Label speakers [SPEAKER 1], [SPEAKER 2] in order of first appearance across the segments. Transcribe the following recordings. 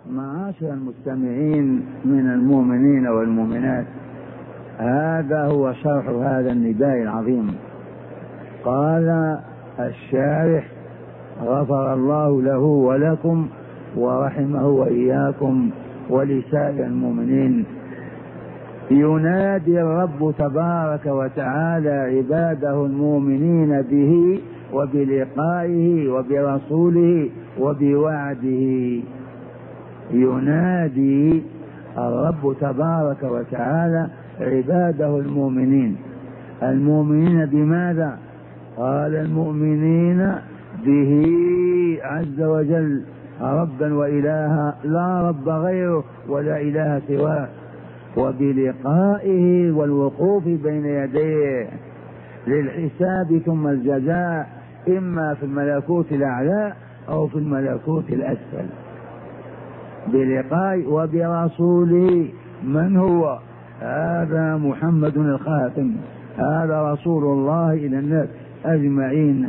[SPEAKER 1] معاشر المستمعين من المؤمنين والمؤمنات، هذا هو شرح هذا النداء العظيم. قال الشارح: غفر الله له ولكم ورحمه وإياكم ولسائر المؤمنين. ينادي الرب تبارك وتعالى عباده المؤمنين به وبلقائه وبرسوله وبوعده. ينادي الرب تبارك وتعالى عباده المؤمنين. المؤمنين بماذا؟ قال المؤمنين به عز وجل ربا وإلها لا رب غيره ولا إله سواه، وبلقائه والوقوف بين يديه للحساب ثم الجزاء، إما في الملكوت الأعلى أو في الملكوت الأسفل. بلقاء وبرسوله. من هو؟ هذا محمد الخاتم، هذا رسول الله إلى الناس أجمعين.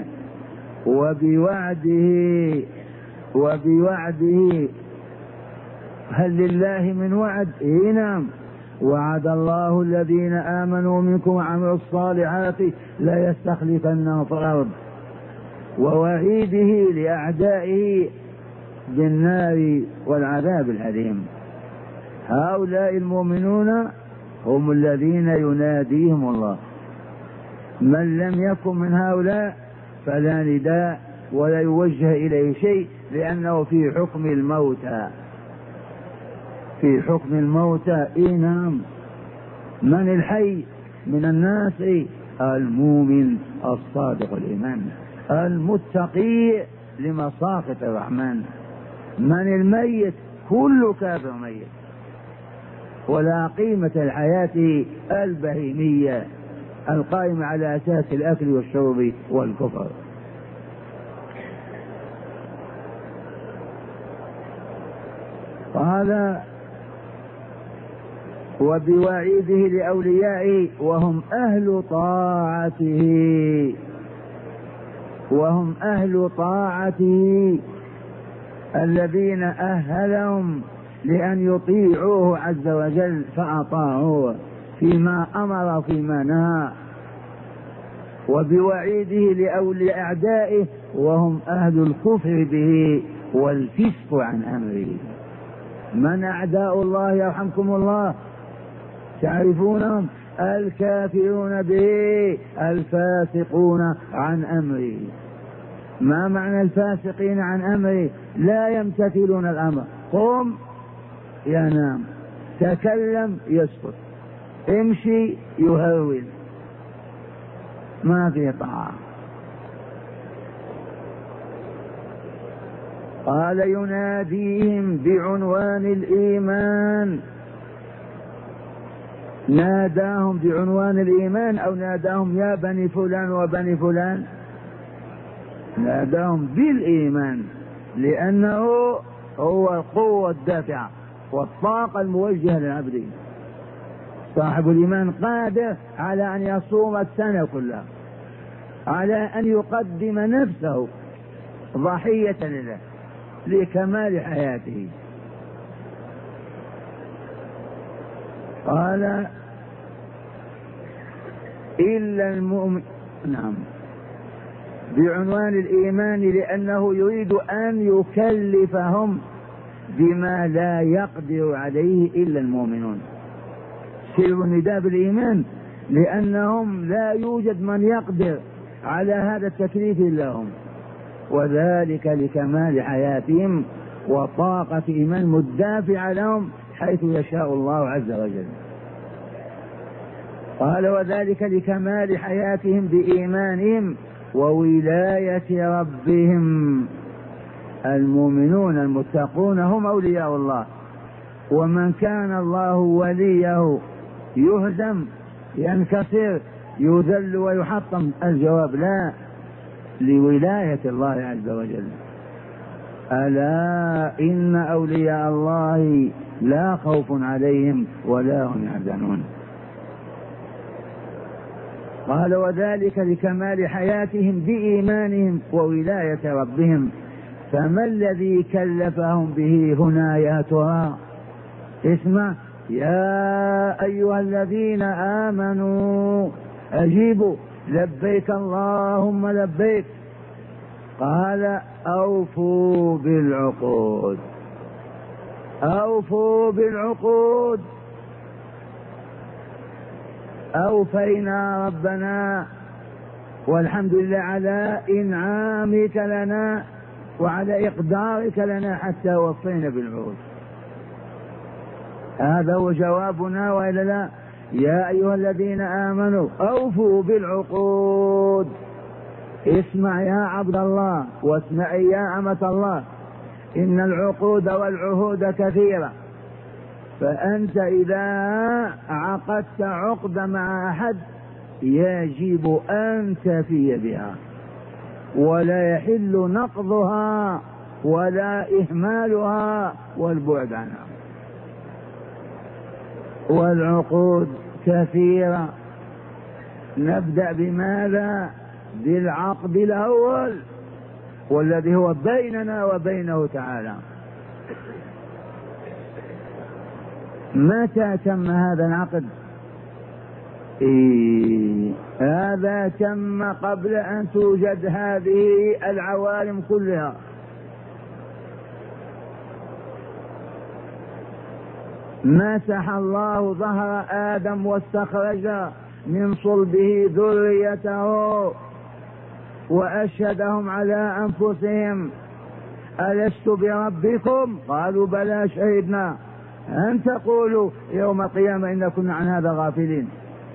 [SPEAKER 1] وبوعده هل لله من وعد؟ نعم. وعد الله الذين آمنوا منكم وعملوا الصالحات لا يستخلفنهم في الأرض. ووعيده لأعدائه بالنار والعذاب الأليم. هؤلاء المؤمنون هم الذين يناديهم الله. من لم يكن من هؤلاء فلا نداء ولا يوجه إليه شيء، لأنه في حكم الموتى. في حكم الموتى. نعم. من الحي من الناس؟ المؤمن الصادق الإيمان المتقي لمساخط الرحمن. من الميت؟ كل كافر ميت، ولا قيمة الحياة البهيمية القائمة على أساس الأكل والشرب والكفر. قال وبوعيده لأوليائه وهم أهل طاعته. وهم أهل طاعته الذين أهلهم لأن يطيعوه عز وجل فأطاعوه فيما أمر فيما نهى. وبوعيده لأعدائه وهم أهل الكفر به والفسق عن أمره. من أعداء الله يرحمكم الله؟ تعرفونهم؟ الكافرون به الفاسقون عن أمره. ما معنى الفاسقين عن أمره؟ لا يمتثلون الأمر. قم ينام، تكلم يسكت، امشي يهول، ما في طاعة. قال يناديهم بعنوان الإيمان. ناداهم بعنوان الإيمان أو ناداهم يا بني فلان وبني فلان؟ ناداهم بالإيمان، لأنه هو القوة الدافعة والطاقة الموجهة للعبد. صاحب الإيمان قادر على أن يصوم السنة كلها، على أن يقدم نفسه ضحية لله لكمال حياته. قال إلا المؤمن. نعم، بعنوان الإيمان لأنه يريد أن يكلفهم بما لا يقدر عليه إلا المؤمنون. سر النداء بالإيمان لأنهم لا يوجد من يقدر على هذا التكليف إلا هم، وذلك لكمال حياتهم وطاقة إيمان مدافعة لهم حيث يشاء الله عز وجل. قال وذلك لكمال حياتهم بإيمانهم وولاية ربهم. المؤمنون المتقون هم أولياء الله، ومن كان الله وليه يهزم ينكسر يذل ويحطم؟ الجواب لا، لولاية الله عز وجل. ألا إن أولياء الله لا خوف عليهم ولا هم يحزنون. قال وذلك لكمال حياتهم بإيمانهم وولاية ربهم. فما الذي كلفهم به هنا يا ترى؟ اسمع: يا أيها الذين آمنوا أجيبوا لبيك اللهم لبيك. قال: أوفوا بالعقود، أوفوا بالعقود. أوفينا ربنا، والحمد لله على إنعامك لنا وعلى إقدارك لنا حتى وفينا بالعقود. هذا هو جوابنا وإلا لا؟ يا أيها الذين آمنوا أوفوا بالعقود. اسمع يا عبد الله، واسمعي يا أمة الله، إن العقود والعهود كثيرة، فأنت إذا عقدت عقد مع أحد يجب أن تفي بها، ولا يحل نقضها ولا إهمالها والبعد عنها. والعقود كثيرة. نبدأ بماذا؟ بالعقد الأول، والذي هو بيننا وبينه تعالى. متى تم هذا العقد؟ هذا تم قبل أن توجد هذه العوالم كلها. مسح الله ظهر آدم واستخرج من صلبه ذريته وأشهدهم على أنفسهم: ألست بربكم؟ قالوا: بلى شهدنا أن تقولوا يوم القيامة إن كنا عن هذا غافلين.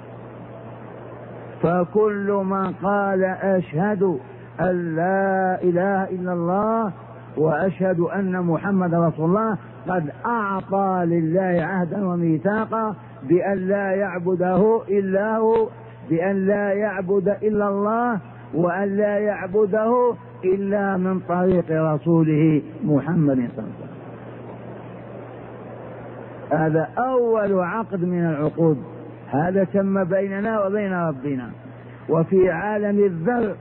[SPEAKER 1] فكل من قال أشهد أن لا إله إلا الله وأشهد أن محمد رسول الله قد أعطى لله عهدا وميثاقا بأن لا يعبده إلا هو، بأن لا يعبد إلا الله، وأن لا يعبده إلا من طريق رسوله محمد صلى الله عليه وسلم. هذا أول عقد من العقود، هذا تم بيننا وبين ربنا. وفي عالم الذر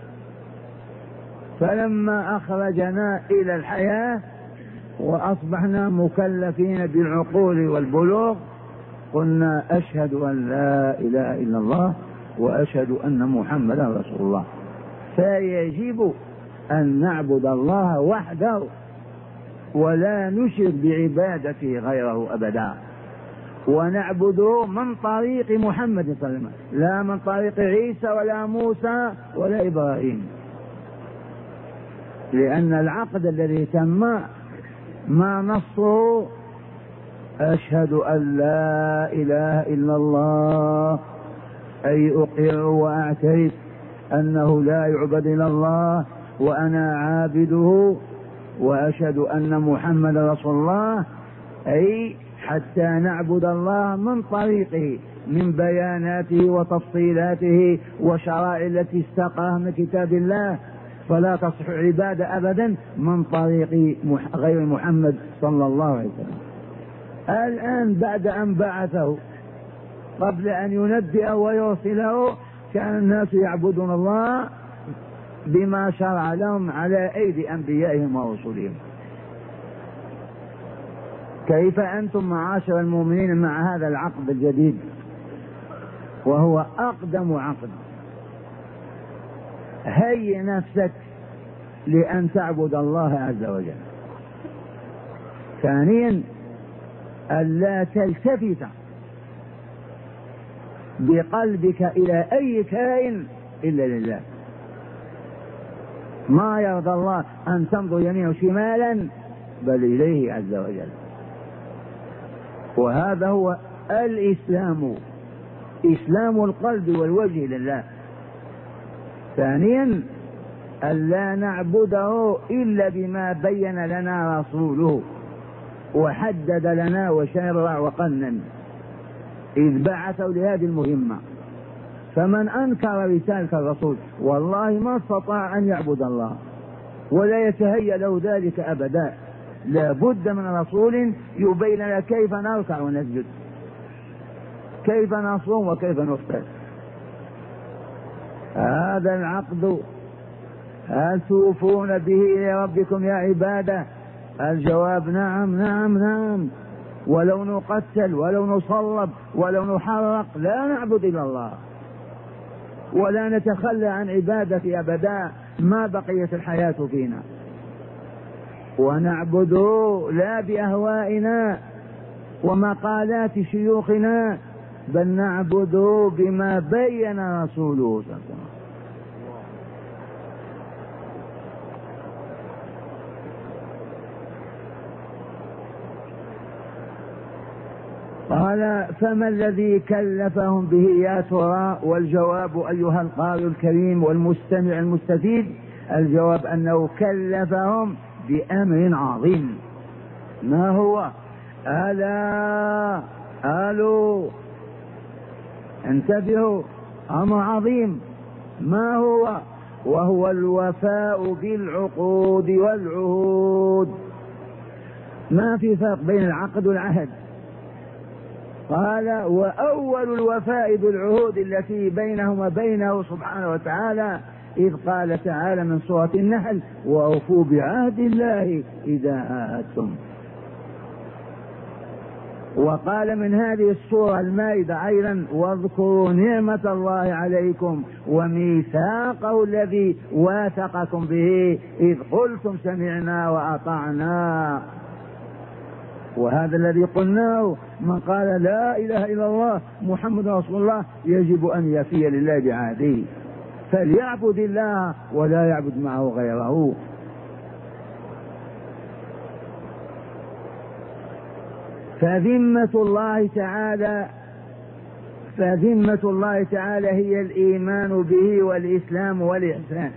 [SPEAKER 1] فلما أخرجنا إلى الحياة وأصبحنا مكلفين بالعقول والبلوغ قلنا: أشهد أن لا إله إلا الله وأشهد أن محمدا رسول الله. فيجب أن نعبد الله وحده ولا نشرك بعبادته غيره أبدا، ونعبده من طريق محمد صلى الله عليه وسلم، لا من طريق عيسى ولا موسى ولا إبراهيم. لأن العقد الذي تم ما نصه: أشهد أن لا إله إلا الله، أي أقر وأعترف أنه لا يعبد إلا الله وأنا عابده، وأشهد أن محمد رسول الله، أي حتى نعبد الله من طريقه، من بياناته وتفصيلاته وشرائع التي استقاها من كتاب الله. فلا تصح عبادة أبدا من طريق غير محمد صلى الله عليه وسلم. الآن بعد أن بعثه قبل أن ينبئه ويرسله كان الناس يعبدون الله بما شرع لهم على أيدي أنبيائهم ورسلهم. كيف أنتم معاشر المؤمنين مع هذا العقد الجديد وهو أقدم عقد؟ هيئ نفسك لأن تعبد الله عز وجل. ثانيا: ألا تلتفت بقلبك إلى أي كائن إلا لله. ما يرضى الله أن تنظر يمينا وشمالا بل إليه عز وجل. وهذا هو الإسلام، إسلام القلب والوجه لله. ثانيا: ألا نعبده إلا بما بين لنا رسوله وحدد لنا وشرع وقنن إذ بعثوا لهذه المهمة. فمن أنكر رسالة الرسول والله ما استطاع أن يعبد الله ولا يتهيأ له ذلك أبدا. لا بد من رسول يبين لنا كيف نركع ونسجد، كيف نصوم وكيف نفطر. هذا العقد هل توفون به لربكم يا عبادة؟ الجواب نعم نعم نعم، ولو نقتل ولو نصلب ولو نحرق لا نعبد إلا الله، ولا نتخلى عن عبادة أبدا ما بقيت الحياة فينا، ونعبده لا بأهوائنا ومقالات شيوخنا، بل نعبده بما بين رسوله صلى الله عليه وسلم. قال فما الذي كلفهم به يا ترى؟ والجواب أيها القارئ الكريم والمستمع المستفيد، الجواب أنه كلفهم بأمر عظيم. ما هو؟ ألا قالوا انتبهوا، أمر عظيم. ما هو؟ وهو الوفاء بالعقود والعهود. ما في فرق بين العقد والعهد. قال وأول الوفاء بالعهود التي بينهم وبينه سبحانه وتعالى إذ قال تعالى من سورة النحل وأوفوا بعهد الله إذا عاهدتم. وقال من هذه السورة المائدة أيضا واذكروا نعمة الله عليكم وميثاقه الذي واثقكم به إذ قلتم سمعنا وأطعنا. وهذا الذي قلناه، من قال لا إله إلا الله محمد رسول الله يجب أن يفي لله بعهده، فليعبد الله ولا يعبد معه غيره. فذمة الله تعالى هي الإيمان به والإسلام والإحسان.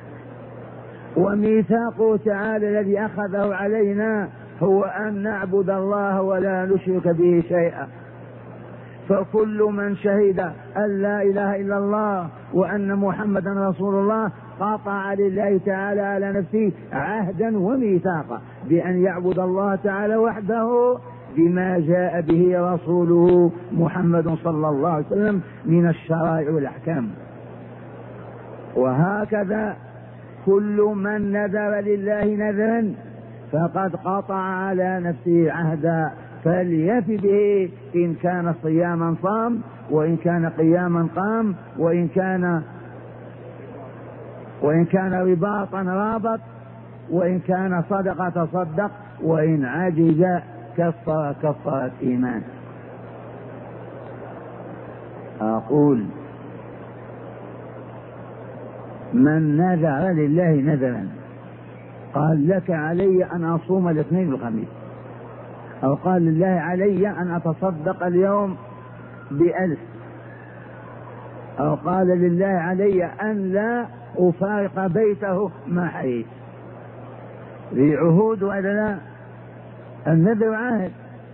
[SPEAKER 1] وميثاقه تعالى الذي أخذه علينا هو أن نعبد الله ولا نشرك به شيئا. فكل من شهد أن لا إله إلا الله وأن محمدا رسول الله قطع لله تعالى على نفسه عهدا وميثاقا بأن يعبد الله تعالى وحده بما جاء به رسوله محمد صلى الله عليه وسلم من الشرائع والأحكام. وهكذا كل من نذر لله نذرا فقد قطع على نفسه عهدا فليف به، إن كان صياما صام، وإن كان قياما قام، وإن كان رباطا رابط، وإن كان صدقة تصدق، وإن عجز كفر إيمان. أقول من نذر لله نذرا قال لك علي أن أصوم الاثنين والخميس، أو قال لله علي أن أتصدق اليوم ب1000، أو قال لله علي أن لا أفارق بيته ما حييت، ذي عهود ولا لا؟ النذر عهد.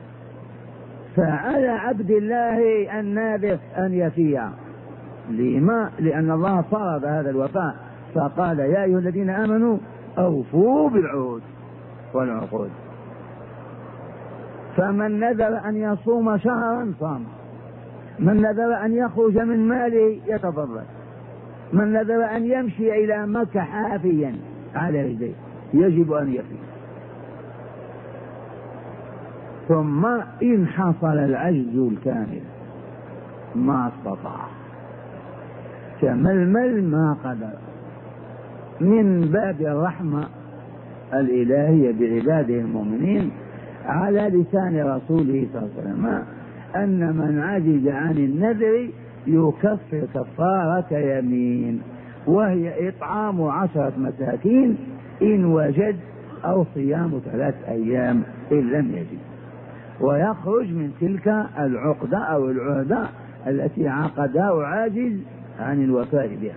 [SPEAKER 1] فعلى عبد الله الناذر أن يفيها. لما؟ لأن الله فرض هذا الوفاء فقال يا أيها الذين آمنوا أوفوا بالعهود والعقود. فمن نذر أن يصوم شهرا صام، من نذر أن يخرج من ماله يتضرر، من نذر أن يمشي إلى مكة حافيا على رجليه يجب أن يفي. ثم إن حصل العجز الكامل ما استطاع تململ ما قدر، من باب الرحمة الإلهية بعباده المؤمنين على لسان رسوله صلى الله عليه وسلم أن من عجز عن النذر يكفر كفارة يمين، وهي إطعام 10 مساكين إن وجد، أو صيام 3 أيام إن لم يجد، ويخرج من تلك العقدة أو العهدة التي عقدها عاجز عن الوفاء بها.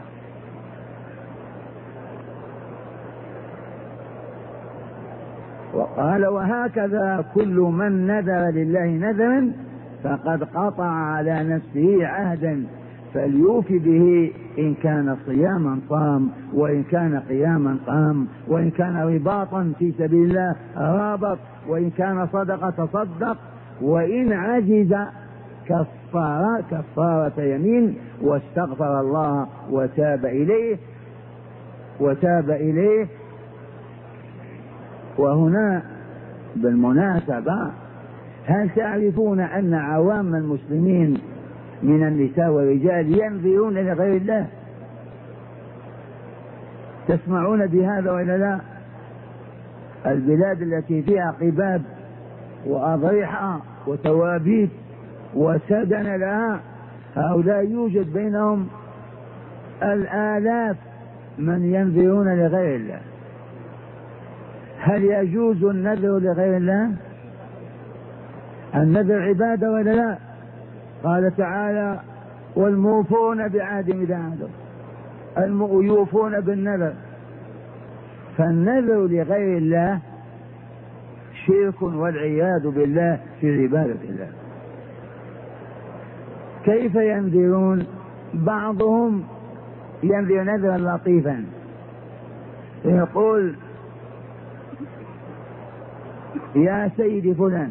[SPEAKER 1] وقال وهكذا كل من نذر لله نذرا فقد قطع على نفسه عهدا فليوفي به، إن كان صياما صام، وإن كان قياما قام، وإن كان رباطا في سبيل الله رابط، وإن كان صدقة تصدق، وإن عجز كفارة يمين واستغفر الله وتاب إليه. وتاب إليه. وهنا بالمناسبة هل تعرفون أن عوام المسلمين من النساء والرجال ينذرون لغير الله؟ تسمعون بهذا ولا لا؟ البلاد التي فيها قباب وأضرحة وتوابيت وسدن لها، هؤلاء يوجد بينهم الآلاف من ينذرون لغير الله. هل يجوز النذر لغير الله؟ النذر عبادة ولا لا؟ قال تعالى والموفون بعهدهم إذا عهدوا، يوفون بالنذر. فالنذر لغير الله شرك والعياذ بالله في عبادة الله. كيف ينذرون؟ بعضهم ينذر نذرا لطيفا، يقول يا سيدي فلان،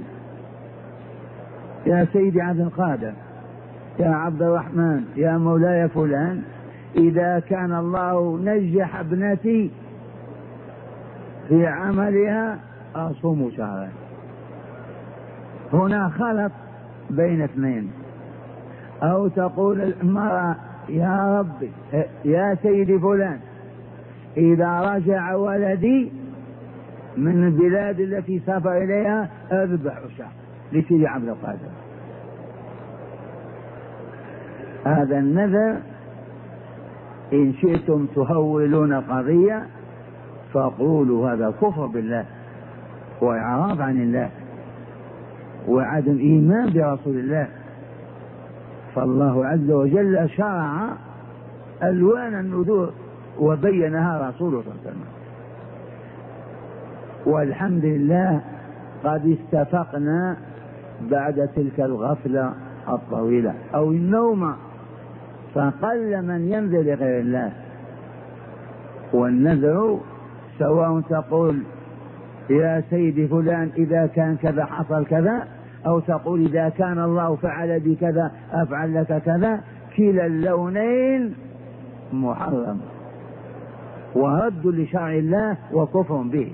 [SPEAKER 1] يا سيدي عبد القادر، يا عبد الرحمن، يا مولاي فلان، إذا كان الله نجح ابنتي في عملها أصوم شهرا. هنا خلط بين اثنين. أو تقول المرأة يا ربي يا سيدي فلان، إذا رجع ولدي من البلاد التي سافر إليها أذبح شهر لسيدي عبد القادر. هذا النذر إن شئتم تهولون قضية فقولوا هذا كفر بالله وإعراض عن الله وعدم إيمان برسول الله. فالله عز وجل شرع ألوان النذور وبينها رسوله صلى الله عليه وسلم. والحمد لله قد استفقنا بعد تلك الغفلة الطويلة أو النوم، فقل من ينذر لغير الله. والنذر سواء تقول يا سيدي فلان إذا كان كذا حصل كذا، أو تقول إذا كان الله فعل بي كذا أفعل لك كذا، كلا اللونين محرم ورد لشرع الله وكفر به.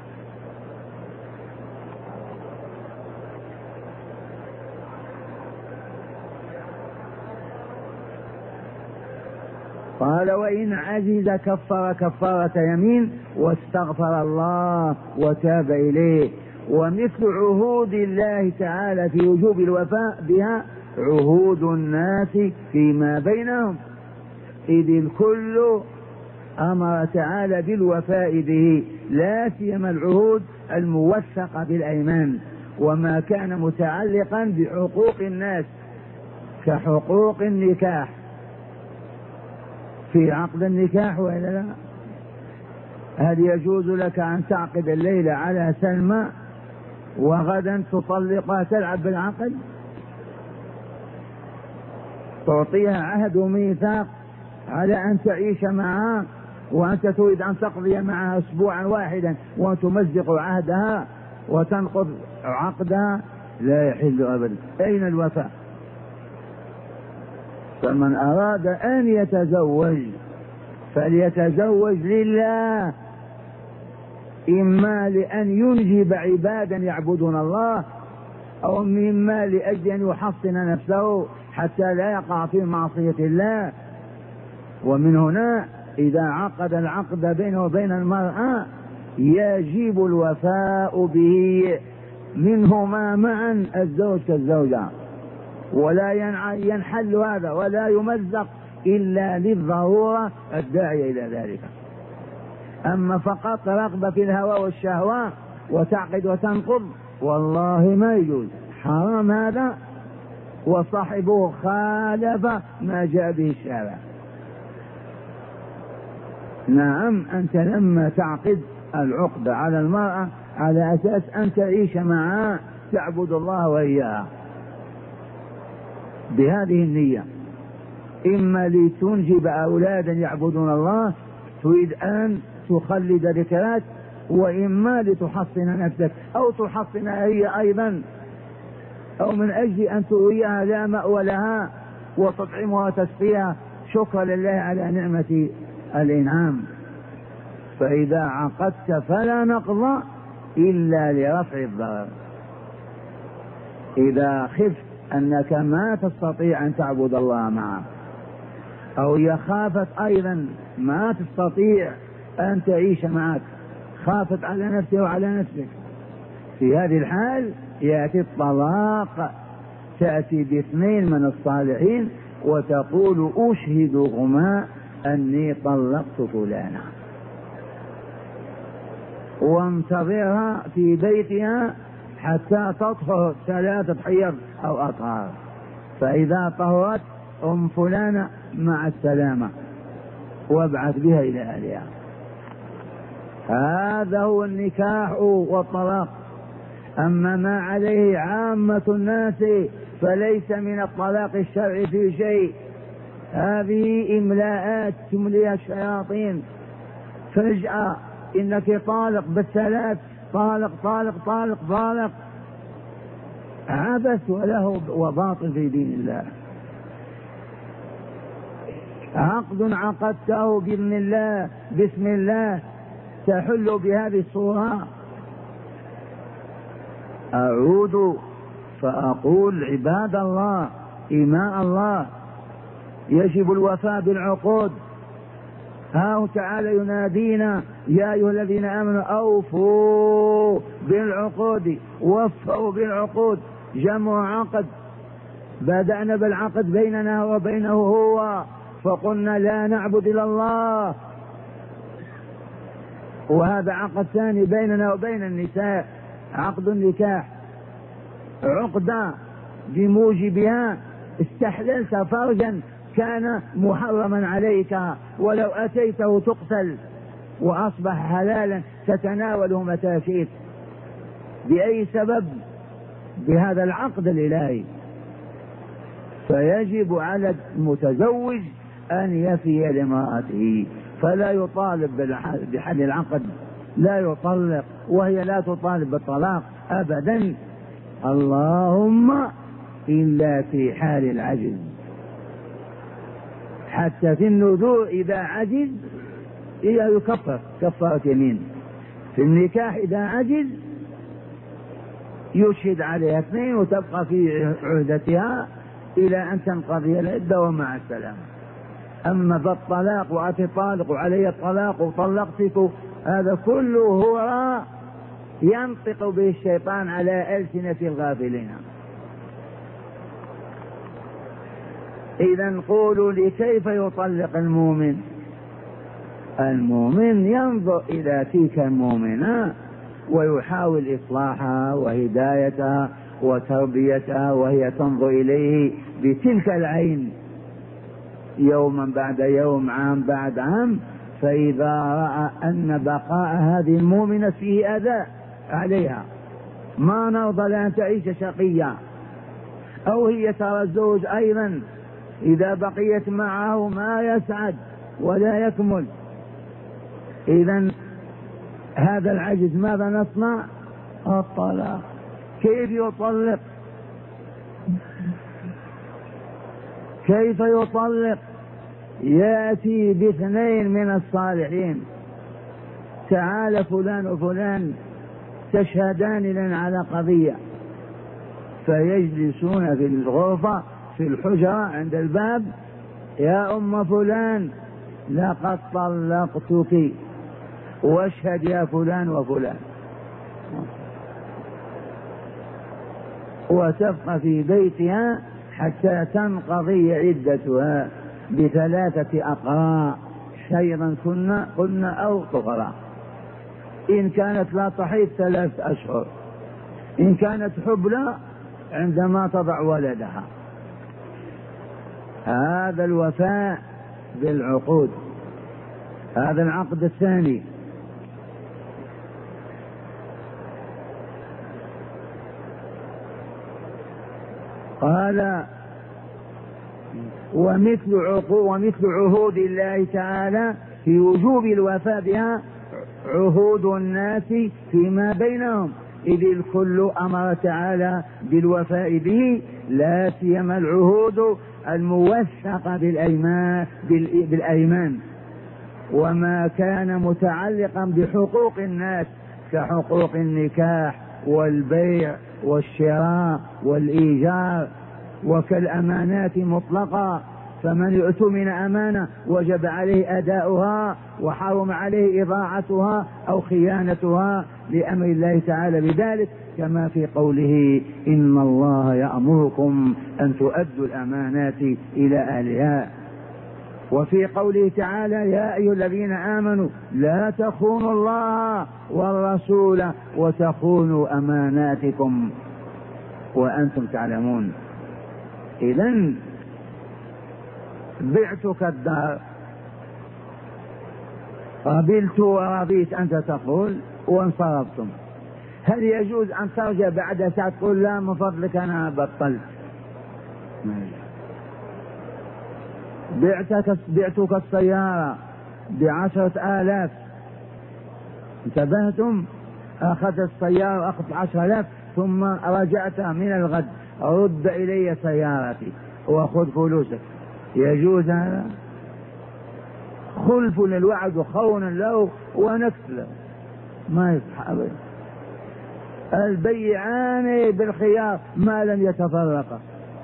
[SPEAKER 1] قال وإن عجز كفر كفارة يمين واستغفر الله وتاب إليه. ومثل عهود الله تعالى في وجوب الوفاء بها عهود الناس فيما بينهم، إذ الكل أمر تعالى بالوفاء به، لا سيما العهود الموثقة بالأيمان وما كان متعلقا بحقوق الناس كحقوق النكاح. في عقد النكاح وإلا لا؟ هل يجوز لك أن تعقد الليلة على سلمى وغدا تطلقها تلعب بالعقد؟ تعطيها عهد وميثاق على أن تعيش معها وأنت تريد أن تقضي معها أسبوعا واحدا وتمزق عهدها وتنقض عقدها؟ لا يحل أبدا. أين الوفاء؟ فمن أراد أن يتزوج فليتزوج لله، إما لأن ينجب عبادا يعبدون الله، أو مما لأجل أن يحصن نفسه حتى لا يقع في معصية الله. ومن هنا إذا عقد العقد بينه وبين المرأة يجب الوفاء به منهما معا، الزوج كالزوجة، ولا ينحل هذا ولا يمزق إلا للضرورة الداعية إلى ذلك. أما فقط رغبة في الهوى والشهوة وتعقد وتنقض والله ما يجوز، حرام هذا، وصاحبه خالف ما جاء به الشارع. نعم، أنت لما تعقد العقد على المرأة على أساس أن تعيش معها تعبد الله وإياها بهذه النية، إما لتنجب أولادا يعبدون الله تريد أن تخلد ذكرات، وإما لتحصن نفسك أو تحصن هي أيضا، أو من أجل أن تؤويها لا مأوى لها وتطعمها وتسقيها شكرا لله على نعمة الإنعام. فإذا عقدت فلا نقض إلا لرفع الضرر. إذا خفت أنك ما تستطيع أن تعبد الله معه، أو يخافت أيضا ما تستطيع أن تعيش معك، خافت على نفسه وعلى نفسك، في هذه الحال يأتي الطلاق، تأتي باثنين من الصالحين وتقول أشهدهما أني طلقت فلانا، وانتظرها في بيتها حتى تطهر 3 حيض أو أطهار، فإذا طهرت فلانة مع السلامة وابعث بها إلى أهلها. هذا هو النكاح والطلاق. أما ما عليه عامة الناس فليس من الطلاق الشرعي في شيء، هذه إملاءات تمليها الشياطين، فجأة إنك طالق بالثلاث، طالق طالق طالق طالق، عبث وله وباطل في دين الله. عقد عقدته بإذن الله بسم الله تحل بهذه الصورة. أعود فأقول عباد الله إماء الله يجب الوفاء بالعقود. ها تعالى ينادينا يا أيها الذين آمنوا أوفوا بالعقود، وفوا بالعقود، جمع عقد. بدأنا بالعقد بيننا وبينه هو، فقلنا لا نعبد إلا الله، وهذا عقد ثاني بيننا وبين النساء، عقد النكاح، عقدة بموجبها استحللت فرجا كان محرما عليك، ولو أتيته تقتل، وأصبح حلالا تتناوله متى شئت. بأي سبب؟ بهذا العقد الإلهي. فيجب على المتزوج أن يفي لامرأته، فلا يطالب بحل العقد، لا يطلق وهي لا تطالب بالطلاق أبدا، اللهم إلا في حال العجز. حتى في النذور إذا عجز يكفر كفارة يمين. في النكاح إذا عجز يشهد عليها 2 وتبقى في عهدتها إلى أن تنقضي العدة ومع السلامة. أما بالطلاق وأتي طالق وعلي الطلاق وطلقتك، هذا كله هو ينطق به الشيطان على ألسنة الغافلين. إذا قولوا لي كيف يطلق المؤمن؟ المؤمن ينظر إلى تلك المؤمنة ويحاول إصلاحها وهدايتها وتربيتها، وهي تنظر إليه بتلك العين يوما بعد يوم، عام بعد عام، فإذا رأى أن بقاء هذه المؤمنة فيه أذى عليها، ما نرضى لأن تعيش شقية، أو هي ترى الزوج أيضا إذا بقيت معه ما يسعد ولا يكمل، إذن هذا العجز ماذا نصنع؟ الطلاق. كيف يطلق؟ كيف يطلق؟ يأتي باثنين من الصالحين، تعال فلان وفلان تشهدان لنا على قضية، فيجلسون في الغرفة في الحجرة عند الباب، يا أم فلان لقد طلقتك، واشهد يا فلان وفلان، وتبقى في بيتها حتى تنقضي عدتها ب3 أقراء، حيضا قلنا أو طهرا. إن كانت لا تحيض 3 أشهر، إن كانت حبلى عندما تضع ولدها. هذا الوفاء بالعقود. هذا العقد الثاني. قال ومثل عهود الله تعالى في وجوب الوفاء بها عهود الناس فيما بينهم، إذ الكل أمر تعالى بالوفاء به، لا سيما العهود الموثقة بالأيمان. وما كان متعلقا بحقوق الناس كحقوق النكاح والبيع والشراء والإيجار وكالأمانات مطلقة، فمن يؤتمن أمانة وجب عليه أداؤها وحرم عليه إضاعتها أو خيانتها لأمر الله تعالى بذلك، كما في قوله إن الله يأمركم أن تؤدوا الأمانات إلى أهلها. وفي قوله تعالى يا أيها الذين آمنوا لا تخونوا الله والرسول وتخونوا أماناتكم وأنتم تعلمون. إذن بعتك الدار، قبلت ورضيت أنت تقول وانصرفتم، هل يجوز أن ترجع بعد ساعة تقول لا من فضلك أنا بطلت؟ بعتك السيارة ب10,000، انتبهتم؟ أخذت السيارة وأخذت 10,000 ثم رجعت من الغد، رد إلي سيارتي وخذ فلوسك، يجوز هذا؟ خلف للوعد وخون له ونكس له، ما يصح أبدا. البيعان بالخيار ما لم يتفرقا،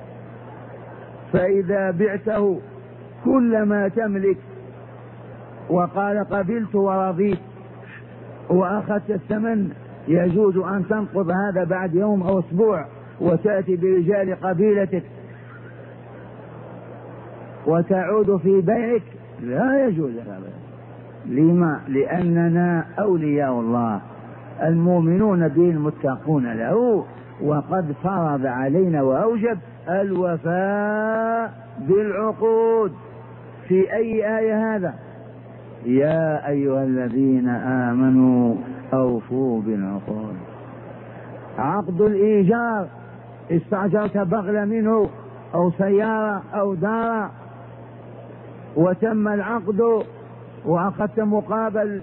[SPEAKER 1] فإذا بعته كل ما تملك وقال قبلت ورضيت وأخذت الثمن، يجوز أن تنقض هذا بعد يوم أو أسبوع وتأتي برجال قبيلتك وتعود في بيعك؟ لا يجوز هذا. لما؟ لأننا أولياء الله المؤمنون به المتقون له، وقد فرض علينا وأوجب الوفاء بالعقود. في أي آية هذا؟ يا أيها الذين آمنوا أوفوا بالعقود. عقد الإيجار، استأجرت بغل منه أو سيارة أو دار وتم العقد وأخذت مقابل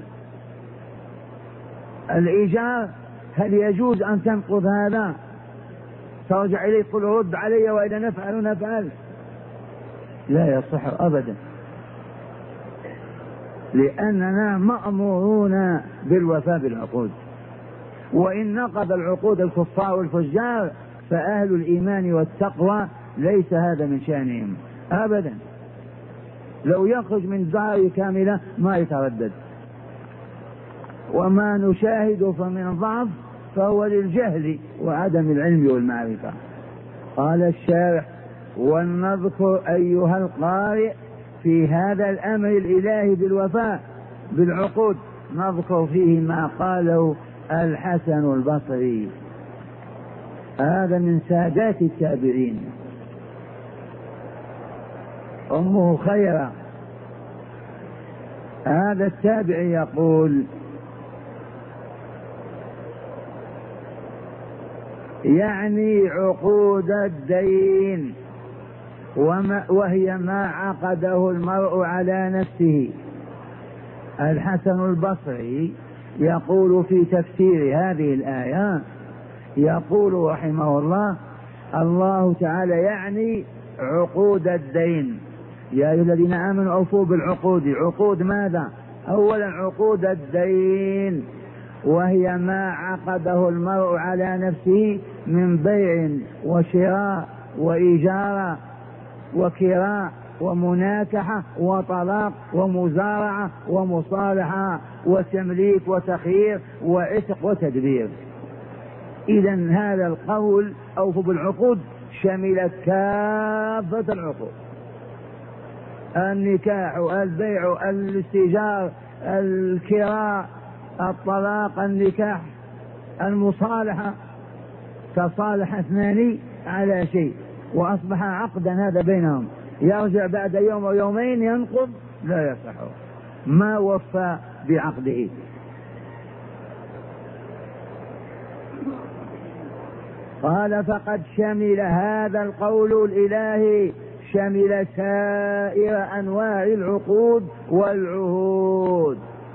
[SPEAKER 1] الإيجار، هل يجوز أن تنقض هذا؟ ترجع إليه تقول رد علي وإذا نفعل؟ لا يصح أبدا، لأننا مأمورون بالوفاء بالعقود. وإن نقض العقود الكفار والفجار فأهل الإيمان والتقوى ليس هذا من شأنهم أبدا، لو يخرج من دار كاملة ما يتردد. وما نشاهد فمن ضعف فهو للجهل وعدم العلم والمعرفة. قال الشارح ولنذكر أيها القارئ في هذا الأمر الإلهي بالوفاء بالعقود، نذكر فيه ما قاله الحسن البصري، هذا من سادات التابعين، أمه خيرة. هذا التابعي يقول يعني عقود الدين وهي ما عقده المرء على نفسه. الحسن البصري يقول في تفسير هذه الآية، يقول رحمه الله الله تعالى يعني عقود الدين، يا أيها الذين آمنوا أوفوا بالعقود. عقود ماذا؟ أولا عقود الدين وهي ما عقده المرء على نفسه من بيع وشراء وإيجار وكراء ومناكحة وطلاق ومزارعة ومصالحة وتمليك وتخيير وعتق وتدبير. إذن هذا القول أوفوا بالعقود شمل كافة العقود، النكاح البيع الاستئجار الكراء الطلاق النكاح المصالحة، تصالح اثنان على شيء وأصبح عقدا هذا بينهم، يرجع بعد يوم أو يومين ينقض، لا يصح، ما وفى بعقده. قال فقد شمل هذا القول الإلهي شمل سائر أنواع العقود والعهود.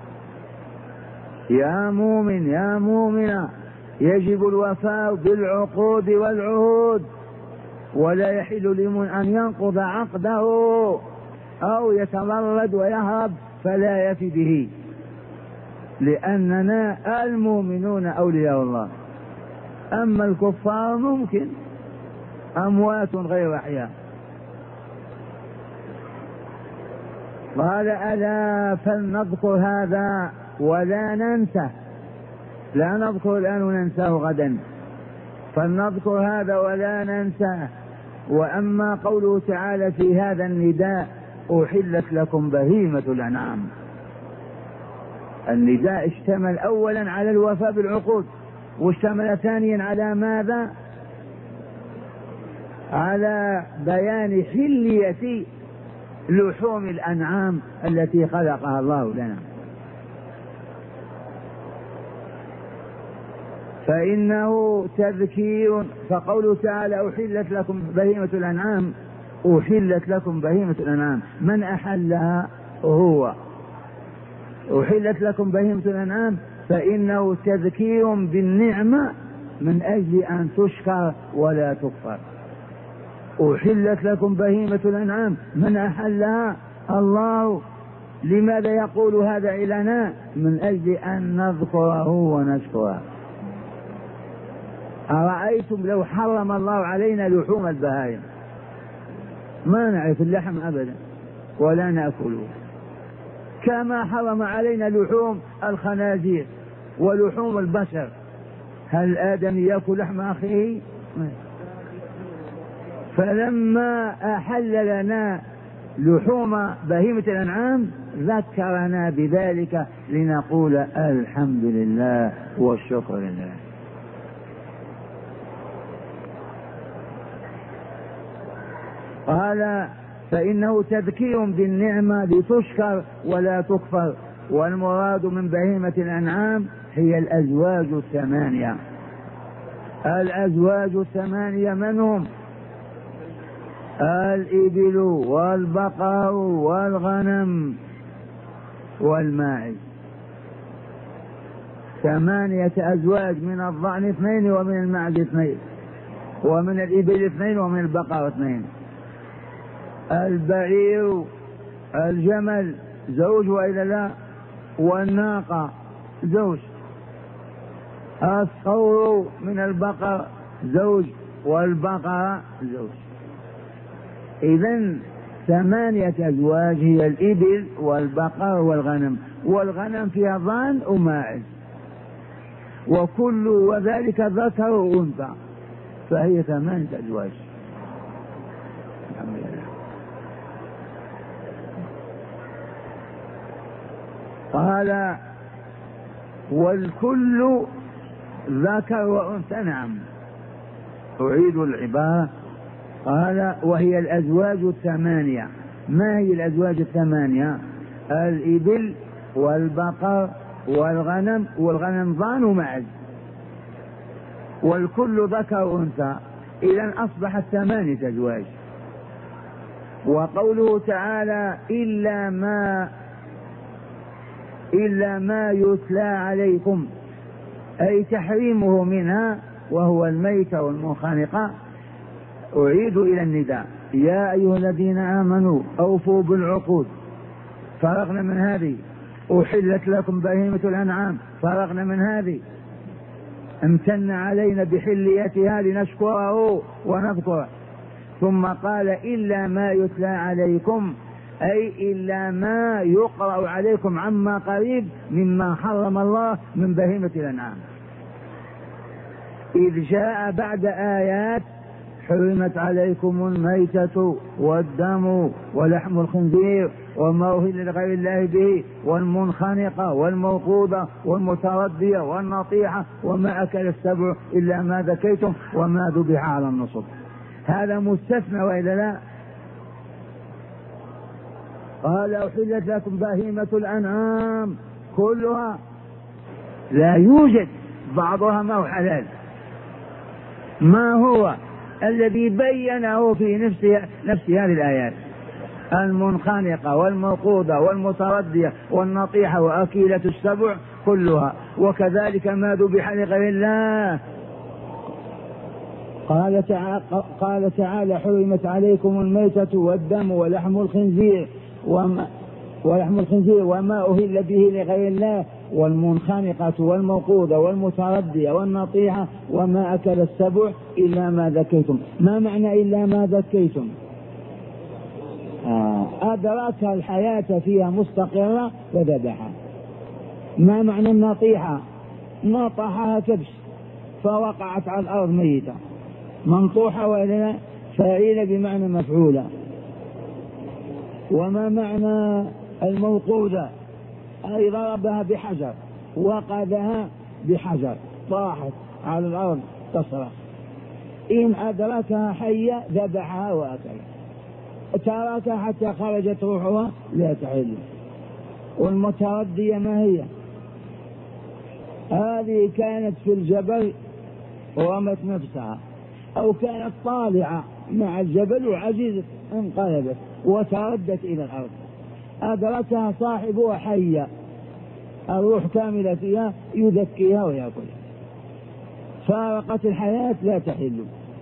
[SPEAKER 1] يا مؤمن يا مؤمنة، يجب الوفاء بالعقود والعهود، ولا يحل لمن أن ينقض عقده أو يتمرد ويهرب فلا يفي به، لأننا المؤمنون أولياء الله، أما الكفار ممكن أموات غير أحياء. قال ألا فلنذكر هذا ولا ننسى، لا نذكر الآن وننساه غدا، فلنذكر هذا ولا ننساه. وأما قوله تعالى في هذا النداء أحلت لكم بهيمة الأنعام، النداء اشتمل أولا على الوفاء بالعقود، واشتمل ثانيا على ماذا؟ على بيان حلية لحوم الأنعام التي خلقها الله لنا. فإنه تذكير، فقوله تعالى أحلت لكم بهيمة الأنعام، أحلت لكم بهيمة الأنعام، من أحلها؟ هو. أحلت لكم بهيمة الأنعام فإنه تذكير بالنعمة من أجل أن تشكر ولا تكفر. أحلت لكم بهيمة الأنعام، من أحلها؟ الله. لماذا يقول هذا إلينا؟ من أجل أن نذكره ونشكره. أرأيتم لو حرم الله علينا لحوم البهائم، ما نعرف اللحم أبدا ولا نأكله، كما حرم علينا لحوم الخنازير ولحوم البشر. هل آدم يأكل لحم أخيه؟ فلما أحل لنا لحوم بهيمة الأنعام ذكرنا بذلك لنقول الحمد لله والشكر لله. قال فإنه تذكير بالنعمة لتشكر ولا تكفر. والمراد من بهيمة الأنعام هي الأزواج الثمانية. الأزواج الثمانية من هم؟ الإبل والبقر والغنم والماعز، 8 أزواج، من الضأن 2 ومن المعز 2 ومن الإبل 2 ومن البقر 2. البعير الجمل زوج وإلا لا؟ والناقة زوج. الثور من البقر زوج والبقرة زوج. إذن 8 أزواج هي الإبل والبقر والغنم، والغنم فيها ضأن وماعز، وكل وذلك ذكر وأنثى، فهي 8 أزواج. الحمد لله. قال والكل ذكر وأنثى. نعم، أعيد العبارة. قال وهي الأزواج الثمانية. ما هي الأزواج الثمانية؟ الإبل والبقر والغنم، والغنم ضأن ومعز، والكل ذكر وأنثى، إذن أصبحت 8 أزواج. وقوله تعالى إلا ما يتلى عليكم، أي تحريمه منها وهو الميتة والمنخنقة. أعيد إلى النداء: يا أيها الذين آمنوا أوفوا بالعقود. فرغنا من هذه. أحلت لكم بهيمة الأنعام، فرغنا من هذه. امتن علينا بحليتها لنشكره ونذكره. ثم قال إلا ما يتلى عليكم، أي إلا ما يقرأ عليكم عما قريب مما حرم الله من بهيمة الأنعام، إذ جاء بعد آيات حرمت عليكم الميتة والدم ولحم الخنزير وما أهل لغير الله به والمنخنقة والموقوذة والمتردية والنطيحة وما أكل السبع إلا ما ذكيتم وما ذبح على النصب. هذا مستثنى وإلا لا؟ قال أحلت لكم بهيمة الأنعام كلها، لا يوجد بعضها ما هو حلال. ما هو الذي بينه في نفس هذه الآيات؟ المنخنقة والموقوذة والمتردية والنطيحة وأكيلة السبع كلها، وكذلك ما ذبح لغير الله. قال تعالى حرمت عليكم الميتة والدم ولحم الخنزير ولحم الخنزير وما أهل به لغير الله، والمنخنقة والموقوذة والمتردية والنطيحة وما أكل السبع إلا ما ذكيتم. ما معنى إلا ما ذكيتم؟ أدرك الحياة فيها مستقرة وذبحها. ما معنى النطيحة؟ نطحها كبش فوقعت على الأرض ميتة. منطوحة وإلا فاعلة بمعنى مفعولة. وما معنى الموقوذة؟ أي ضربها بحجر، وقذها بحجر طاحت على الأرض تصرخ. إن أدركها حية ذبحها وأكلها، تركها حتى خرجت روحها لا تحل. والمتردية ما هي؟ هذه كانت في الجبل ورمت نفسها، أو كانت طالعة مع الجبل وعجزت انقلبت وتردت إلى الأرض، أدركها صاحبها حية الروح كاملة فيها يذكيها ويأكلها، فارقت الحياة لا تحل.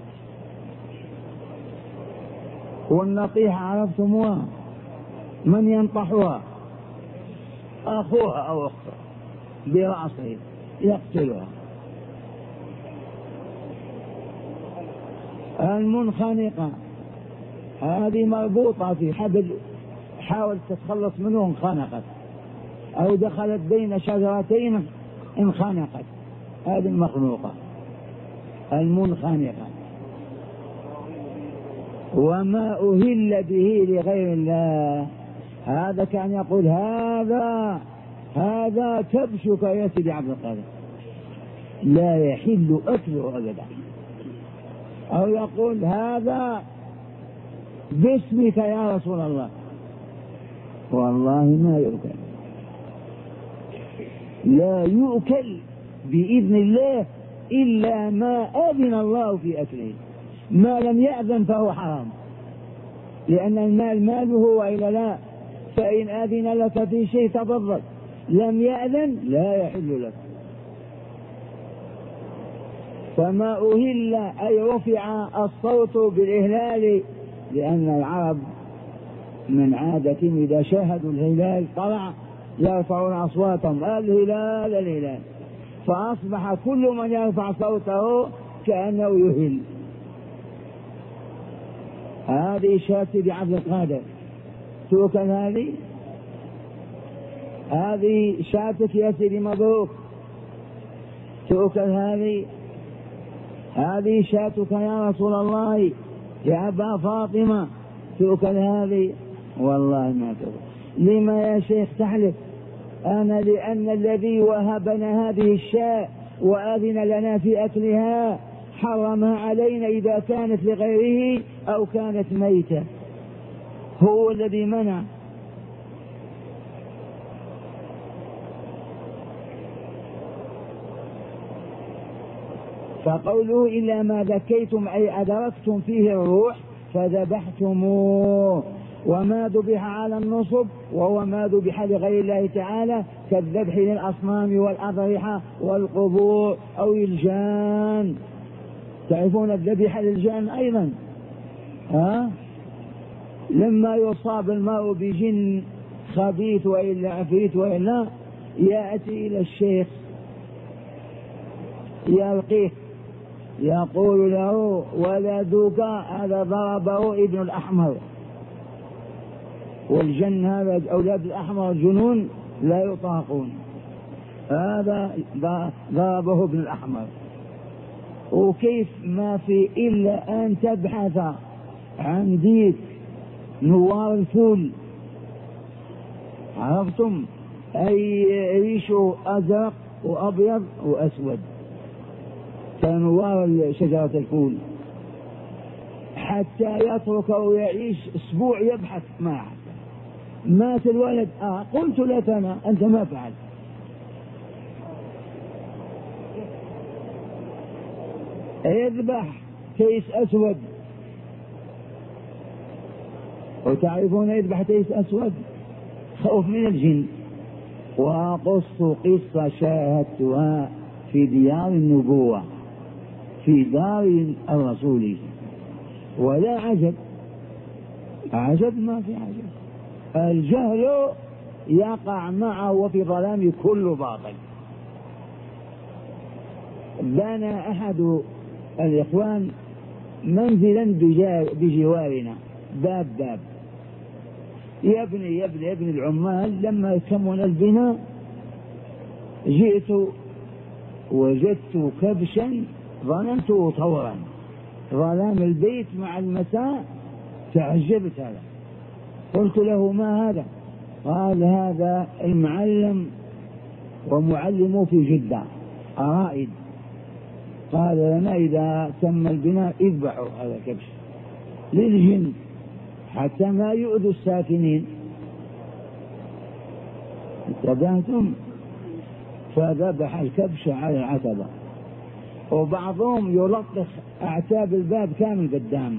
[SPEAKER 1] والنطيحة عرفتموها؟ من ينطحها؟ أخوها أو أختها برأسه يقتلها. المنخنقة هذه مربوطة في حبل، حاولت تتخلص منه انخنقت، أو دخلت بين شجرتين انخنقت، هذه المخنوقة المنخنقة. وما أهل به لغير الله، هذا كان يقول هذا كبشك يا سيدي عبد القادر لا يحل أكله أبدا، أو يقول هذا باسمك يا رسول الله، والله ما يؤكل، لا يؤكل بإذن الله إلا ما أذن الله في أكله. ما لم يأذن فهو حرام، لأن المال ماله وإلا لا، فإن أذن لك في شيء تفضل، لم يأذن لا يحل لك. فما أهل أي رفع الصوت بالإهلال، لأن العرب من عادة إذا شاهدوا الهلال طلع يرفعون أصواتهم الهلال الهلال، فأصبح كل من يرفع صوته كأنه يهل. هذه شاتي بعبد القادر توكل، هذه شاتك يا سيدي مبروك توكل، هذه شاتك يا رسول الله يا أبا فاطمة توكل، هذه والله ما توكل. لما يا شيخ تحلف؟ أنا لأن الذي وهبنا هذه الشاة وأذن لنا في أكلها حرمها علينا إذا كانت لغيره أو كانت ميتة، هو الذي منع. فقوله إلا ما ذكيتم أي أدركتم فيه الروح فذبحتموه. وما ذبح على النصب وهو ما ذبح لغير الله تعالى كالذبح للأصنام والأضرحة والقبور أو الجان. تعرفون الذبح للجان أيضا، لما يصاب المرء بجن خبيث وإلا عفريت وإلا يأتي إلى الشيخ يلقيه يقول له ولدك هذا ضربه ابن الأحمر، والجن هذا أولاد الأحمر جنون لا يطاقون، هذا ضربه ابن الأحمر. وكيف ما في إلا أن تبحث عن ديك نوار الفول، عرفتم؟ أي ريشه أزرق وأبيض وأسود كنوار شجرة الفول، حتى يتركه ويعيش أسبوع يبحث ما حتى مات الولد. قلت لك أنا أنت ما فعلت. يذبح تيس أسود، وتعرفون يذبح تيس أسود خوف من الجن. وقصت قصة شاهدتها في ديار النبوة في دار الرسول، ولا عجب، عجب ما في عجب. الجهل يقع معه وفي ظلام كل باطل. بنى أحد الإخوان منزلا بجوارنا، باب يبني العمال. لما كمل البناء جئت وجدت كبشا ظننته طورا، ظلام البيت مع المساء، تعجبت. هذا قلت له ما هذا؟ قال هذا المعلم ومعلمه في جدة أرائد، قال لنا إذا تم البناء اذبحوا هذا الكبش للجن حتى ما يؤذوا الساكنين. انتبهتم؟ فذبح الكبش على العتبة، وبعضهم يلطخ أعتاب الباب كامل قدام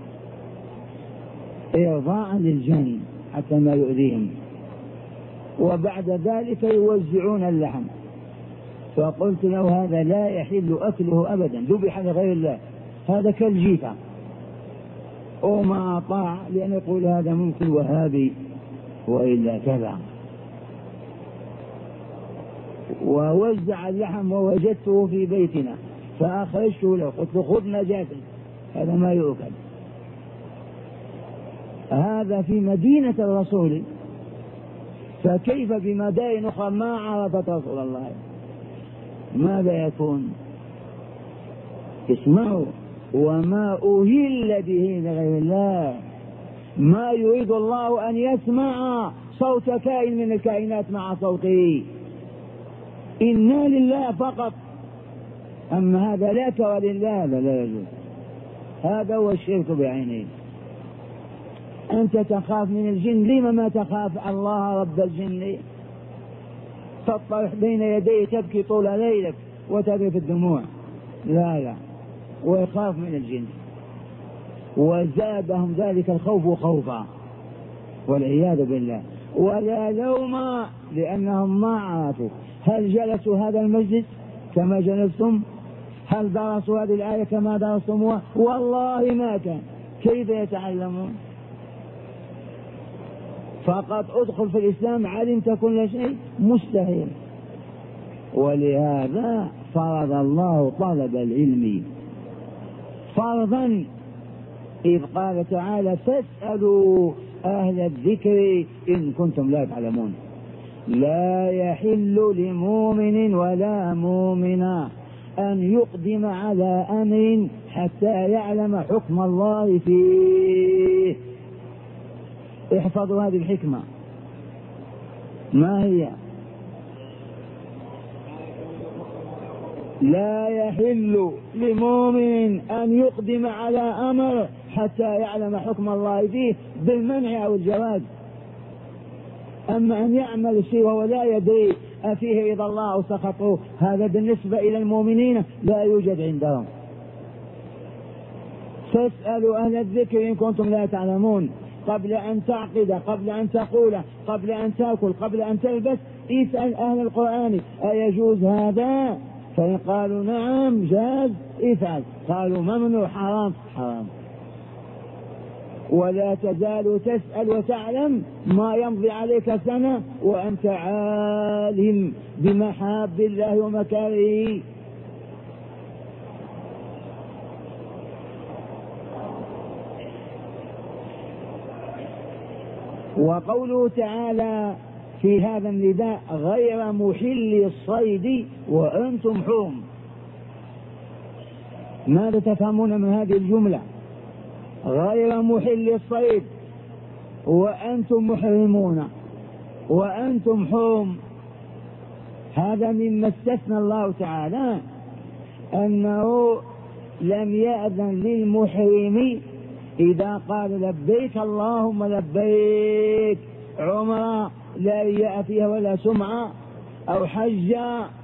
[SPEAKER 1] إرضاء للجن حتى ما يؤذيهم، وبعد ذلك يوزعون اللحم. فقلت له هذا لا يحل أكله أبدا، ذبح لغير الله، هذا كالجيفة. وما أطاع لأن يقول هذا ممكن وهابي وإلا كذا، ووزع اللحم ووجدته في بيتنا فأخرجته له، قلت له خذ نجاته، هذا ما يؤكل. هذا في مدينة الرسول، فكيف بمدائن أخرى ما عرفت رسول الله؟ ماذا يكون؟ اسمعوا، وما أهل به لغير الله، ما يريد الله أن يسمع صوت كائن من الكائنات مع صوته، إنا لله فقط، أما هذا لك ولله لا يجوز. هذا هو الشرك بعينه. أنت تخاف من الجن، لما ما تخاف الله رب الجن؟ تطرح بين يديه تبكي طول ليلك وتذرف الدموع، لا، ويخاف من الجن، وزادهم ذلك الخوف خوفا والعياذ بالله. ولا لوم لأنهم ما عرفوا. هل جلسوا هذا المجلس كما جلستم؟ هل درسوا هذه الآية كما درستموها؟ والله ما كان. كيف يتعلمون؟ فقط ادخل في الإسلام علمت كل شيء، مستحيل. ولهذا فرض الله طلب العلم فرضا، إذ قال تعالى فاسألوا أهل الذكر إن كنتم لا تعلمون. لا يحل لمؤمن ولا مؤمنة أن يقدم على أمر حتى يعلم حكم الله فيه. احفظوا هذه الحكمة، ما هي؟ لا يحل لمؤمن أن يقدم على أمر حتى يعلم حكم الله فيه بالمنع أو الجواز. أما أن يعمل الشيء وهو لا يدري أفيه رضا الله أو سخطه، هذا بالنسبة إلى المؤمنين لا يوجد عندهم. فاسألوا أهل الذكر إن كنتم لا تعلمون. قبل أن تعقد، قبل أن تقول، قبل أن تأكل، قبل أن تلبس، اسأل أهل القرآن أيجوز هذا؟ فإن قالوا نعم جاز افعل، قالوا ممنوع حرام حرام. ولا تزال تسأل وتعلم ما يمضي عليك سنة وأنت عالم بمحاب الله ومكاره. وقوله تعالى في هذا النداء غير محل الصيد وأنتم حرم. ماذا تفهمون من هذه الجملة؟ غير محل الصيد وأنتم محرمون وأنتم حرم. هذا مما استثنى الله تعالى، أنه لم يأذن للمحرم إذا قال لبيك اللهم لبيك عمره لا رياء فيها ولا سمعة، أو حج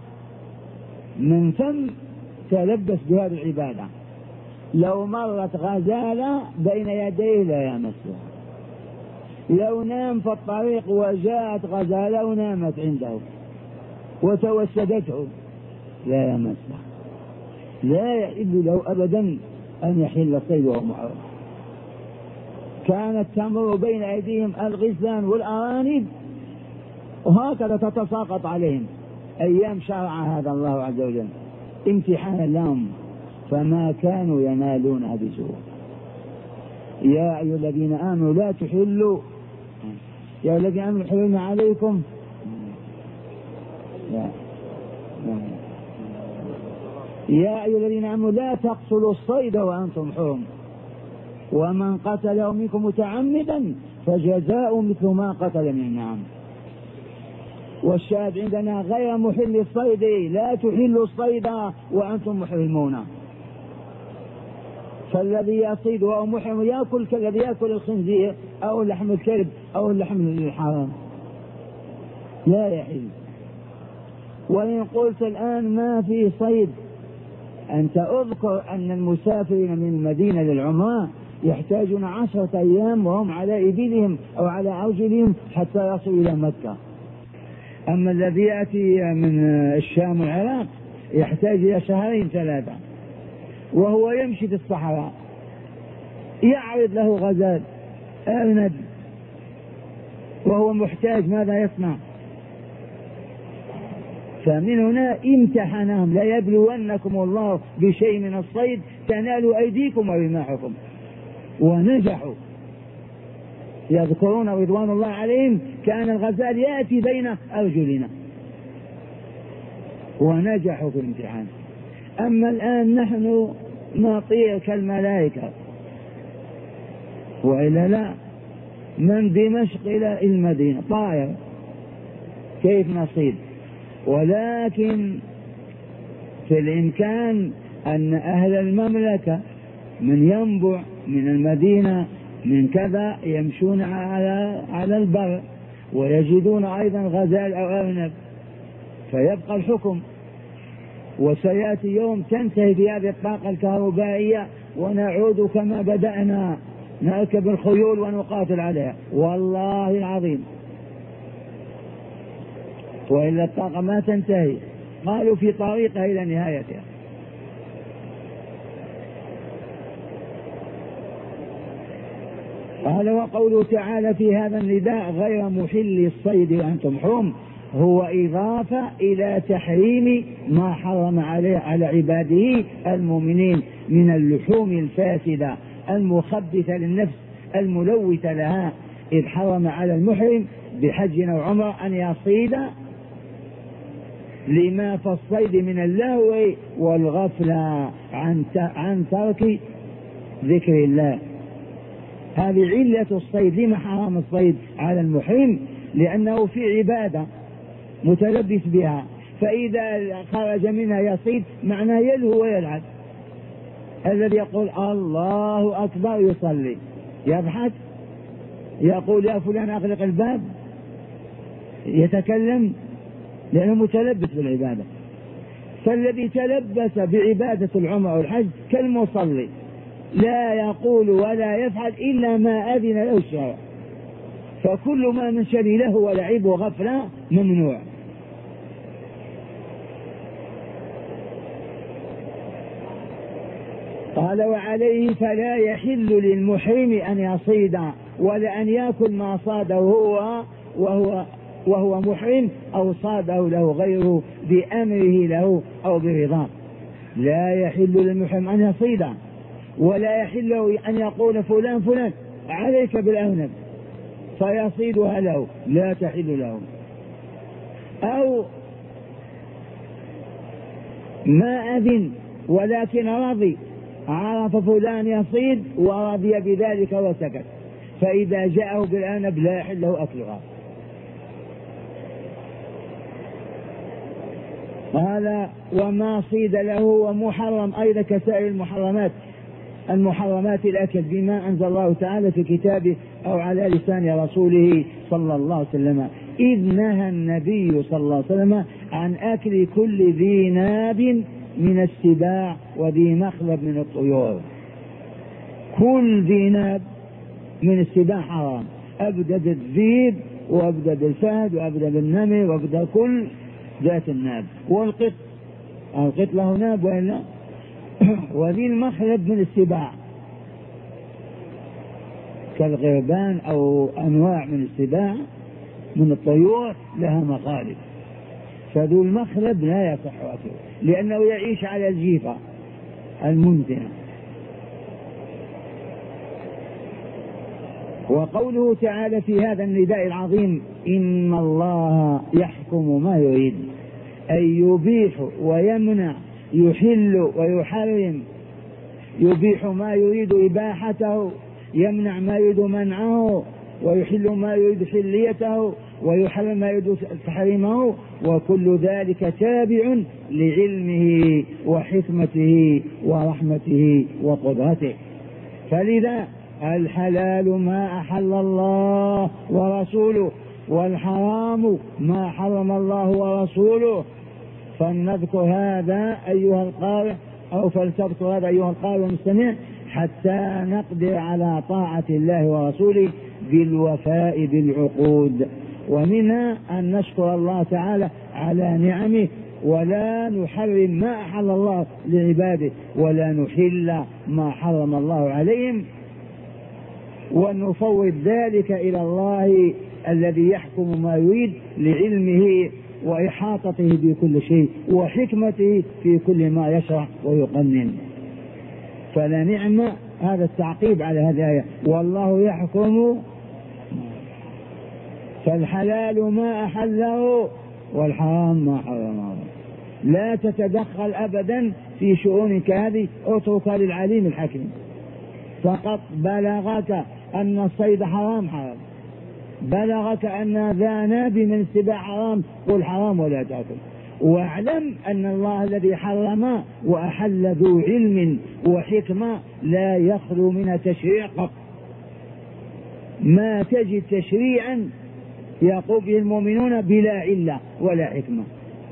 [SPEAKER 1] من ثم تلبس بهذه العبادة. لو مرت غزالة بين يديه لا يمسها، لو نام في الطريق وجاءت غزالة ونامت عنده وتوسدته لا يمسها. لا يحل له أبدا أن يحل الصيد وهو محرم. كانت تمر بين أيديهم الغزلان والأرانب وهكذا تتساقط عليهم أيام شرع هذا الله عز وجل امتحانا لهم، فما كانوا ينالونها بسوء. يا أيها الذين آمنوا لا تحلوا، يا الذين آمنوا حلون عليكم يا أيها الذين آمنوا لا تقتلوا الصيد وأنتم حرم، ومن قتله منكم متعمدا فجزاء مثل ما قتل من النعم. والشاهد عندنا غير محل الصيد، لا تحلوا الصيد وأنتم محرمون. فالذي يصيد وهو محرم يأكل كالذي يأكل الخنزير أو لحم الكلب أو اللحم الحرام، لا يحل. وإن قلت الآن ما في صيد، أنت أذكر أن المسافرين من المدينة للعمرة يحتاجون 10 أيام وهم على إبلهم أو على عجلهم حتى يصلوا إلى مكة. أما الذي يأتي من الشام والعراق يحتاج إلى 2-3 شهور، وهو يمشي في الصحراء يعرض له غزال أرنب وهو محتاج، ماذا يصنع؟ فمن هنا امتحنهم، لا يبلونكم الله بشيء من الصيد تنالوا أيديكم ورماحكم، ونجحوا. يذكرون رضوان الله عليهم كان الغزال يأتي بين أرجلنا، ونجحوا في الامتحان. أما الآن نحن نطير كالملائكة، وإلا لا، من دمشق إلى المدينة طائر، كيف نصيد؟ ولكن في الإمكان أن أهل المملكة من ينبع من المدينة من كذا يمشون على البر ويجدون أيضا غزال أو أرنب، فيبقى الحكم. وسيأتي يوم تنتهي بهذه الطاقة الكهربائية ونعود كما بدأنا، نركب الخيول ونقاتل عليها، والله العظيم، وإلا الطاقة ما تنتهي. قالوا في طريقها إلى نهايتها. قال وقوله تعالى في هذا النداء غير محل الصيد وأنتم حرم، هو إضافة إلى تحريم ما حرم على عباده المؤمنين من اللحوم الفاسدة المخبثة للنفس الملوثة لها، إذ حرم على المحرم بحج أو عمرة أن يصيد لما في الصيد من اللهو والغفلة عن ترك ذكر الله. هذه علة الصيد. لما حرم الصيد على المحرم؟ لأنه في عبادة متلبس بها، فإذا خرج منها يصيد معناه يلهو ويلعب. الذي يقول الله أكبر يصلي، يضحك، يقول يا فلان أغلق الباب، يتكلم، لأنه متلبس بالعبادة. فالذي تلبس بعبادة العمرة والحج كالمصلي، لا يقول ولا يفعل إلا ما أذن له الشرع، فكل ما من شر له ولعب وغفلة ممنوع. قال وعليه فلا يحل للمحرم أن يصيد ولا أن يأكل ما صاده هو وهو محرم أو صاده له غيره بأمره له أو برضاه. لا يحل للمحرم أن يصيد، ولا يحل له أن يقول فلان فلان عليك بالأرنب فيصيدها له، لا تحل له. أو ما أذن ولكن رضي، عرف فلان يصيد ورضي بذلك وسكت، فإذا جاءه بالأرنب لا يحل له أكلها. هذا وما صيد له ومحرم أيضا كسائر المحرمات الأكل بما أنزل الله تعالى في كتابه أو على لسان رسوله صلى الله عليه وسلم، إذ نهى النبي صلى الله عليه وسلم عن أكل كل ذي ناب من السباع وذي مخلب من الطيور. كل ذي ناب من السباع حرام، أبدأ بالذيب وأبدأ بالفهد وأبدأ بالنمر وأبدأ كل ذات الناب، والقط له ناب وإلا وذي المخلب من السباع كالغربان أو أنواع من السباع من الطيور لها مخالب، فذو المخلب لا يصح أكله لأنه يعيش على الجيفة المنتنة. وقوله تعالى في هذا النداء العظيم إن الله يحكم ما يريد، أي يبيح ويمنع، يحل ويحرم، يبيح ما يريد إباحته، يمنع ما يريد منعه، ويحل ما يريد حليته، ويحرم ما يريد تحريمه، وكل ذلك تابع لعلمه وحكمته ورحمته وقدرته. فلذا الحلال ما أحل الله ورسوله، والحرام ما حرم الله ورسوله. فلنذكر هذا أيها القارئ، أو فلتذكر هذا أيها القارئ المستمع، حتى نقدر على طاعة الله ورسوله بالوفاء بالعقود. ومنها أن نشكر الله تعالى على نعمه، ولا نحرم ما أحل الله لعباده، ولا نحل ما حرم الله عليهم، ونفوض ذلك إلى الله الذي يحكم ما يريد لعلمه وإحاطته بكل شيء وحكمته في كل ما يشرع ويقنن. فلا نعم هذا التعقيب على هذه الآية، والله يحكم، فالحلال ما أحله والحرام ما حرمه. لا تتدخل أبدا في شؤون كهذه، اتركها للعليم الحكيم. فقط بلغك أن الصيد حرام، بلغك أن ذا نابي من السباع حرام، قل حرام ولا تأكل. واعلم أن الله الذي حرم وأحل ذو علم وحكمة لا يخلو من تشريع قط. ما تجد تشريعا يقوم به المؤمنون بلا علة ولا حكمة،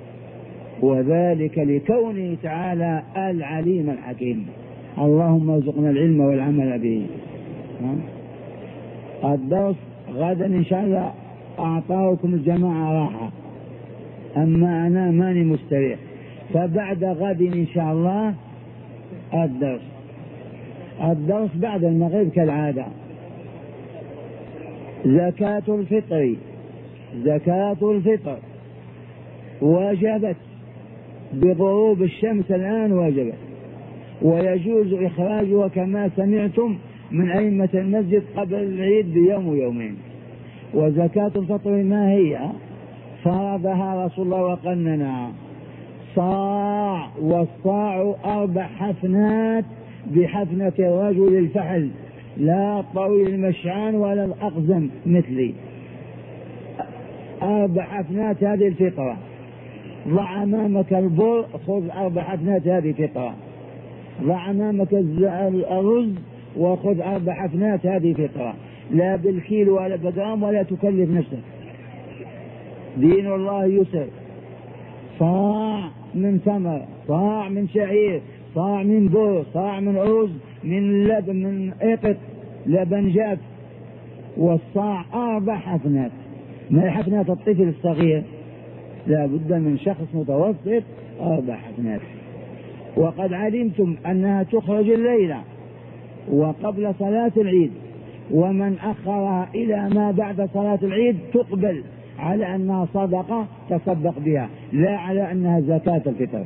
[SPEAKER 1] وذلك لكونه تعالى العليم الحكيم. اللهم ارزقنا العلم والعمل به. الدرس غدا إن شاء الله أعطاكم الجماعة راحة، أما أنا ماني مستريح، فبعد غد إن شاء الله الدرس بعد المغرب كالعادة. زكاة الفطر وجبت بغروب الشمس الآن، وجبت، ويجوز إخراجها كما سمعتم من أئمة المسجد قبل العيد بيوم ويومين. وزكاة الفطر ما هي؟ فرضها رسول الله وقننها صاع، والصاع 4 حفنات بحفنة الرجل الفحل، لا طويل المشعان ولا الأقزم مثلي، 4 حفنات هذه الفطرة. ضع أمامك البر، خذ 4 حفنات هذه فطرة. ضع أمامك الرز وخذ 4 حفنات هذه فطرة، لا بالكيلو ولا بجرام ولا تكلف نفسك. دين الله يسر. صاع من تمر، صاع من شعير، صاع من بر، صاع من أرز، من لبن، من إقط لبن جاف. والصاع 4 حفنات، ما حفنات الطفل الصغير، لا بد من شخص متوسط 4 حفنات. وقد علمتم أنها تخرج الليلة وقبل صلاة العيد، ومن أخرها إلى ما بعد صلاة العيد تقبل على أنها صدقة تصدق بها، لا على أنها زكاة الفطر.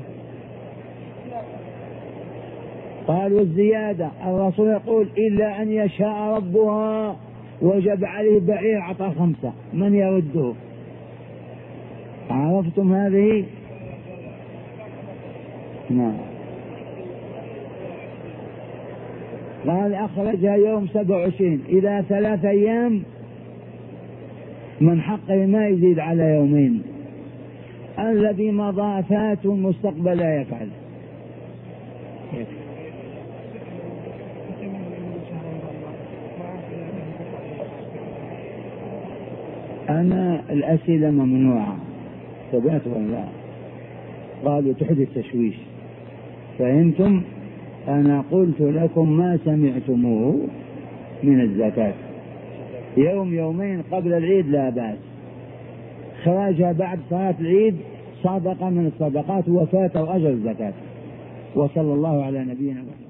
[SPEAKER 1] قال والزيادة الرسول يقول إلا أن يشاء ربها، وجب عليه بعير عطى 5، من يرده؟ عرفتم هذه؟ نعم. قال أخرجها يوم 27، إذا 3 أيام من حقه ما يزيد على يومين. الذي مضى فات، المستقبل لا يفعل. أنا الأسئلة ممنوعة، ثبات ولا قالوا تحدث تشويش، فهمتم؟ أنا قلت لكم ما سمعتموه من الزكاة، يوم يومين قبل العيد لا بأس، خراجها بعد صلاة العيد صدقة من الصدقات، وفاة أجر الزكاة. وصلى الله على نبينا محمد.